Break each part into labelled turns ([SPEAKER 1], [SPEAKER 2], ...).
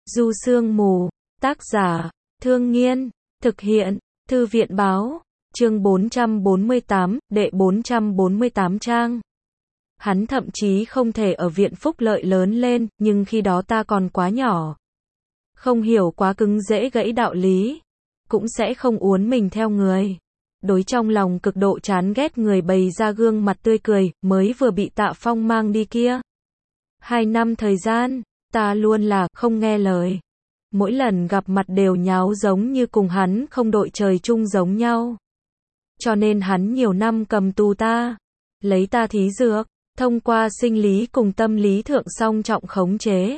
[SPEAKER 1] Du Sương Mù, tác giả, Thương Nghiên, thực hiện, Thư viện Báo, chương 448, đệ 448 trang. Hắn thậm chí không thể ở viện phúc lợi lớn lên, nhưng khi đó ta còn quá nhỏ. Không hiểu quá cứng dễ gãy đạo lý, cũng sẽ không uốn mình theo người. Đối trong lòng cực độ chán ghét người bày ra gương mặt tươi cười, mới vừa bị Tạ Phong mang đi kia. 2 năm thời gian, ta luôn là không nghe lời. Mỗi lần gặp mặt đều nháo giống như cùng hắn không đội trời chung giống nhau. Cho nên hắn nhiều năm cầm tù ta, lấy ta thí dược, thông qua sinh lý cùng tâm lý thượng song trọng khống chế.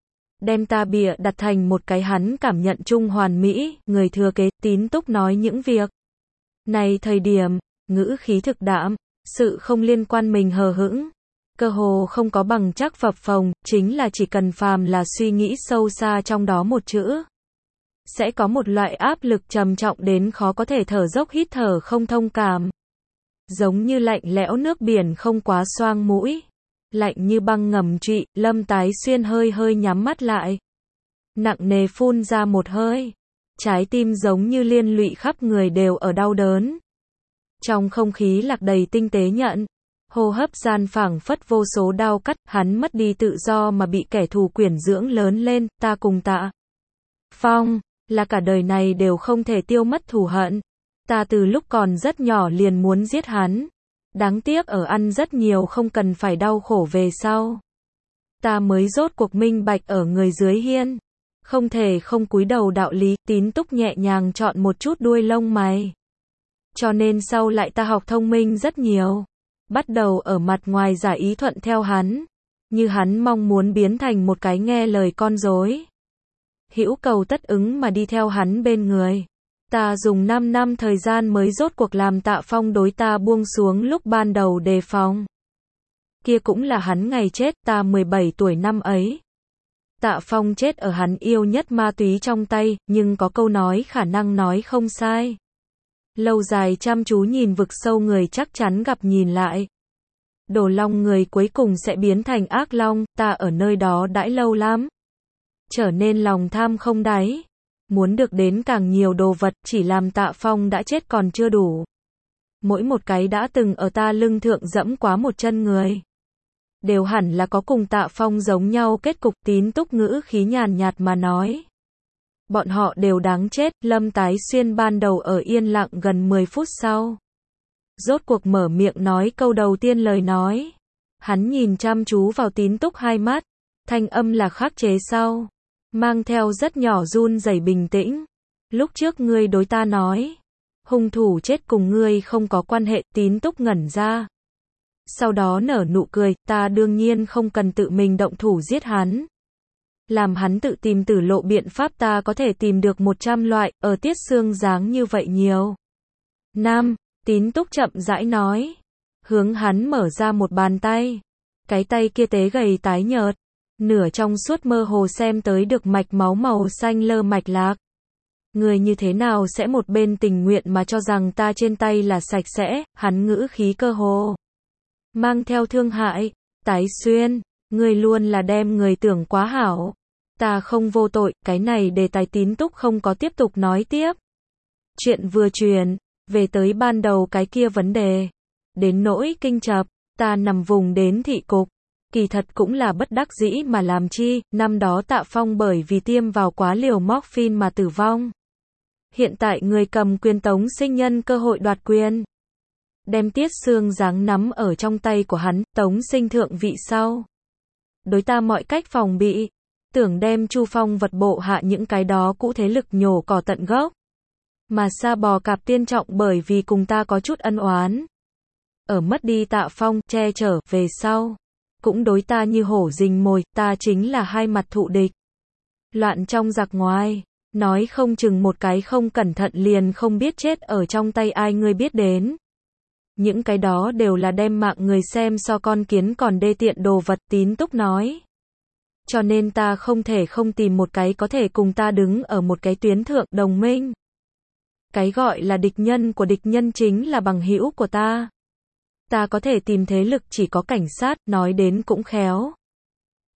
[SPEAKER 1] Đem ta bịa đặt thành một cái hắn cảm nhận chung hoàn mỹ, người thừa kế. Tín Túc nói những việc này thời điểm, ngữ khí thực đạm, sự không liên quan mình hờ hững. Cơ hồ không có bằng chắc phập phồng, chính là chỉ cần phàm là suy nghĩ sâu xa trong đó một chữ. Sẽ có một loại áp lực trầm trọng đến khó có thể thở dốc hít thở không thông cảm. Giống như lạnh lẽo nước biển không quá xoang mũi. Lạnh như băng ngầm trụy, Lâm Tái Xuyên hơi hơi nhắm mắt lại. Nặng nề phun ra một hơi. Trái tim giống như liên lụy khắp người đều ở đau đớn. Trong không khí lạc đầy tinh tế nhận. Hô hấp gian phảng phất vô số đau cắt, hắn mất đi tự do mà bị kẻ thù quyển dưỡng lớn lên, ta cùng Tạ Phong, là cả đời này đều không thể tiêu mất thù hận. Ta từ lúc còn rất nhỏ liền muốn giết hắn. Đáng tiếc ở ăn rất nhiều không cần phải đau khổ về sau. Ta mới rốt cuộc minh bạch ở người dưới hiên. Không thể không cúi đầu đạo lý. Tín Túc nhẹ nhàng chọn một chút đuôi lông mày. Cho nên sau lại ta học thông minh rất nhiều. Bắt đầu ở mặt ngoài giả ý thuận theo hắn. Như hắn mong muốn biến thành một cái nghe lời con rối. Hữu cầu tất ứng mà đi theo hắn bên người. Ta dùng 5 năm thời gian mới rốt cuộc làm Tạ Phong đối ta buông xuống lúc ban đầu đề phòng. Kia cũng là hắn ngày chết, ta 17 tuổi năm ấy. Tạ Phong chết ở hắn yêu nhất ma túy trong tay, nhưng có câu nói khả năng nói không sai. Lâu dài chăm chú nhìn vực sâu người chắc chắn gặp nhìn lại. Đồ long người cuối cùng sẽ biến thành ác long, ta ở nơi đó đãi lâu lắm. Trở nên lòng tham không đáy. Muốn được đến càng nhiều đồ vật, chỉ làm Tạ Phong đã chết còn chưa đủ. Mỗi một cái đã từng ở ta lưng thượng dẫm quá một chân người. Đều hẳn là có cùng Tạ Phong giống nhau kết cục. Tín Túc ngữ khí nhàn nhạt mà nói. Bọn họ đều đáng chết. Lâm Tái Xuyên ban đầu ở yên lặng gần 10 phút sau. Rốt cuộc mở miệng nói câu đầu tiên lời nói. Hắn nhìn chăm chú vào Tín Túc hai mắt. Thanh âm là khắc chế sau. Mang theo rất nhỏ run rẩy bình tĩnh. Lúc trước ngươi đối ta nói. Hung thủ chết cùng ngươi không có quan hệ. Tín Túc ngẩn ra. Sau đó nở nụ cười. Ta đương nhiên không cần tự mình động thủ giết hắn. Làm hắn tự tìm tử lộ biện pháp ta có thể tìm được 100 loại. Ở Tiết Xương dáng như vậy nhiều. Nam. Tín Túc chậm rãi nói. Hướng hắn mở ra một bàn tay. Cái tay kia tế gầy tái nhợt. Nửa trong suốt mơ hồ xem tới được mạch máu màu xanh lơ mạch lạc. Người như thế nào sẽ một bên tình nguyện mà cho rằng ta trên tay là sạch sẽ, hắn ngữ khí cơ hồ. Mang theo thương hại, Tái Xuyên, người luôn là đem người tưởng quá hảo. Ta không vô tội, cái này đề tài Tín Túc không có tiếp tục nói tiếp. Chuyện vừa truyền, về tới ban đầu cái kia vấn đề. Đến nỗi kinh chập, ta nằm vùng đến thị cục. Kỳ thật cũng là bất đắc dĩ mà làm chi, năm đó Tạ Phong bởi vì tiêm vào quá liều morphine mà tử vong. Hiện tại người cầm quyền Tống Sinh nhân cơ hội đoạt quyền. Đem Tiết Xương dáng nắm ở trong tay của hắn, Tống Sinh thượng vị sau. Đối ta mọi cách phòng bị, tưởng đem Chu Phong vật bộ hạ những cái đó cũ thế lực nhổ cỏ tận gốc. Mà Sa Bò Cạp Tiên Trọng bởi vì cùng ta có chút ân oán. Ở mất đi Tạ Phong, che chở, về sau. Cũng đối ta như hổ rình mồi, ta chính là hai mặt thụ địch. Loạn trong giặc ngoài, nói không chừng một cái không cẩn thận liền không biết chết ở trong tay ai ngươi biết đến. Những cái đó đều là đem mạng người xem so con kiến còn đê tiện đồ vật. Tín Túc nói. Cho nên ta không thể không tìm một cái có thể cùng ta đứng ở một cái tuyến thượng đồng minh. Cái gọi là địch nhân của địch nhân chính là bằng hữu của ta. Ta có thể tìm thế lực chỉ có cảnh sát, nói đến cũng khéo.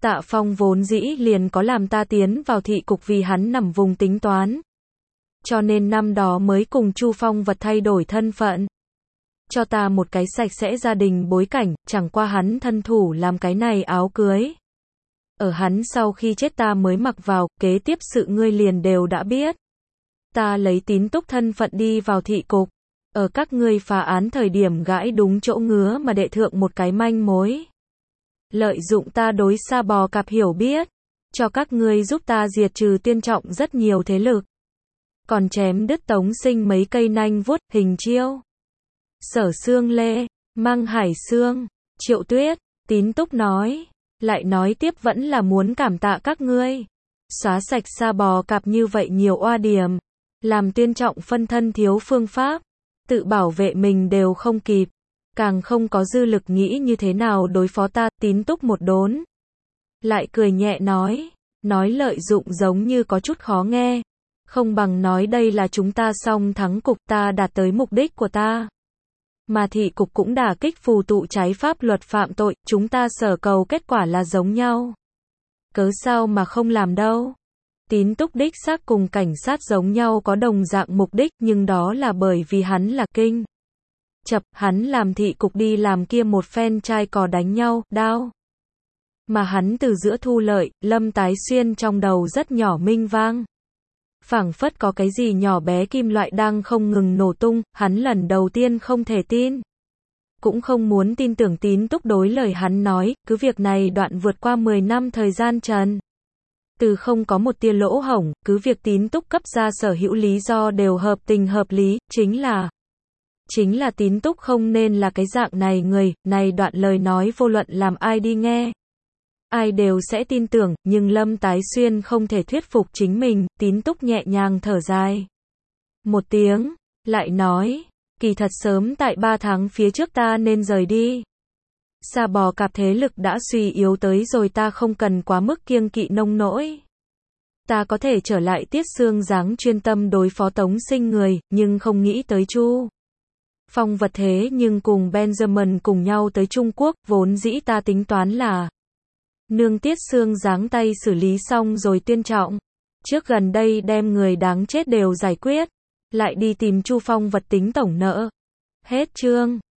[SPEAKER 1] Tạ Phong vốn dĩ liền có làm ta tiến vào thị cục vì hắn nằm vùng tính toán. Cho nên năm đó mới cùng Chu Phong Vật thay đổi thân phận. Cho ta một cái sạch sẽ gia đình bối cảnh, chẳng qua hắn thân thủ làm cái này áo cưới. Ở hắn sau khi chết ta mới mặc vào, kế tiếp sự ngươi liền đều đã biết. Ta lấy Tín Túc thân phận đi vào thị cục. Ở các ngươi phá án thời điểm gãi đúng chỗ ngứa mà đệ thượng một cái manh mối. Lợi dụng ta đối Sa Bò Cạp hiểu biết. Cho các ngươi giúp ta diệt trừ Tiên Trọng rất nhiều thế lực. Còn chém đứt Tống Sinh mấy cây nanh vuốt, Hình Chiêu, Sở Xương Lê, Măng Hải Xương, Triệu Tuyết. Tín Túc nói. Lại nói tiếp vẫn là muốn cảm tạ các ngươi. Xóa sạch Sa Bò Cạp như vậy nhiều oa điểm. Làm Tiên Trọng phân thân thiếu phương pháp. Tự bảo vệ mình đều không kịp. Càng không có dư lực nghĩ như thế nào đối phó ta. Tín Túc một đốn. Lại cười nhẹ nói. Nói lợi dụng giống như có chút khó nghe. Không bằng nói đây là chúng ta song thắng cục, ta đạt tới mục đích của ta. Mà thị cục cũng đả kích phù tụ trái pháp luật phạm tội, chúng ta sở cầu kết quả là giống nhau. Cớ sao mà không làm đâu. Tín Túc đích xác cùng cảnh sát giống nhau có đồng dạng mục đích, nhưng đó là bởi vì hắn là kinh. Chập, hắn làm thị cục đi làm kia một phen trai cò đánh nhau, đao. Mà hắn từ giữa thu lợi, Lâm Tái Xuyên trong đầu rất nhỏ minh vang. Phảng phất có cái gì nhỏ bé kim loại đang không ngừng nổ tung, hắn lần đầu tiên không thể tin. Cũng không muốn tin tưởng Tín Túc đối lời hắn nói, cứ việc này đoạn vượt qua 10 năm thời gian trần. Từ không có một tia lỗ hổng, cứ việc Tín Túc cấp ra sở hữu lý do đều hợp tình hợp lý, chính là Tín Túc không nên là cái dạng này người, này đoạn lời nói vô luận làm ai đi nghe. Ai đều sẽ tin tưởng, nhưng Lâm Tái Xuyên không thể thuyết phục chính mình, Tín Túc nhẹ nhàng thở dài. Một tiếng, lại nói, kỳ thật sớm tại 3 tháng phía trước ta nên rời đi. Sa Bò Cạp thế lực đã suy yếu tới rồi ta không cần quá mức kiêng kỵ nông nỗi. Ta có thể trở lại Tiết Xương Giáng chuyên tâm đối phó Tống Sinh người, nhưng không nghĩ tới Chu Phong Vật thế nhưng cùng Benjamin cùng nhau tới Trung Quốc, vốn dĩ ta tính toán là nương Tiết Xương Giáng tay xử lý xong rồi Tiên Trọng. Trước gần đây đem người đáng chết đều giải quyết. Lại đi tìm Chu Phong Vật tính tổng nợ. Hết chương.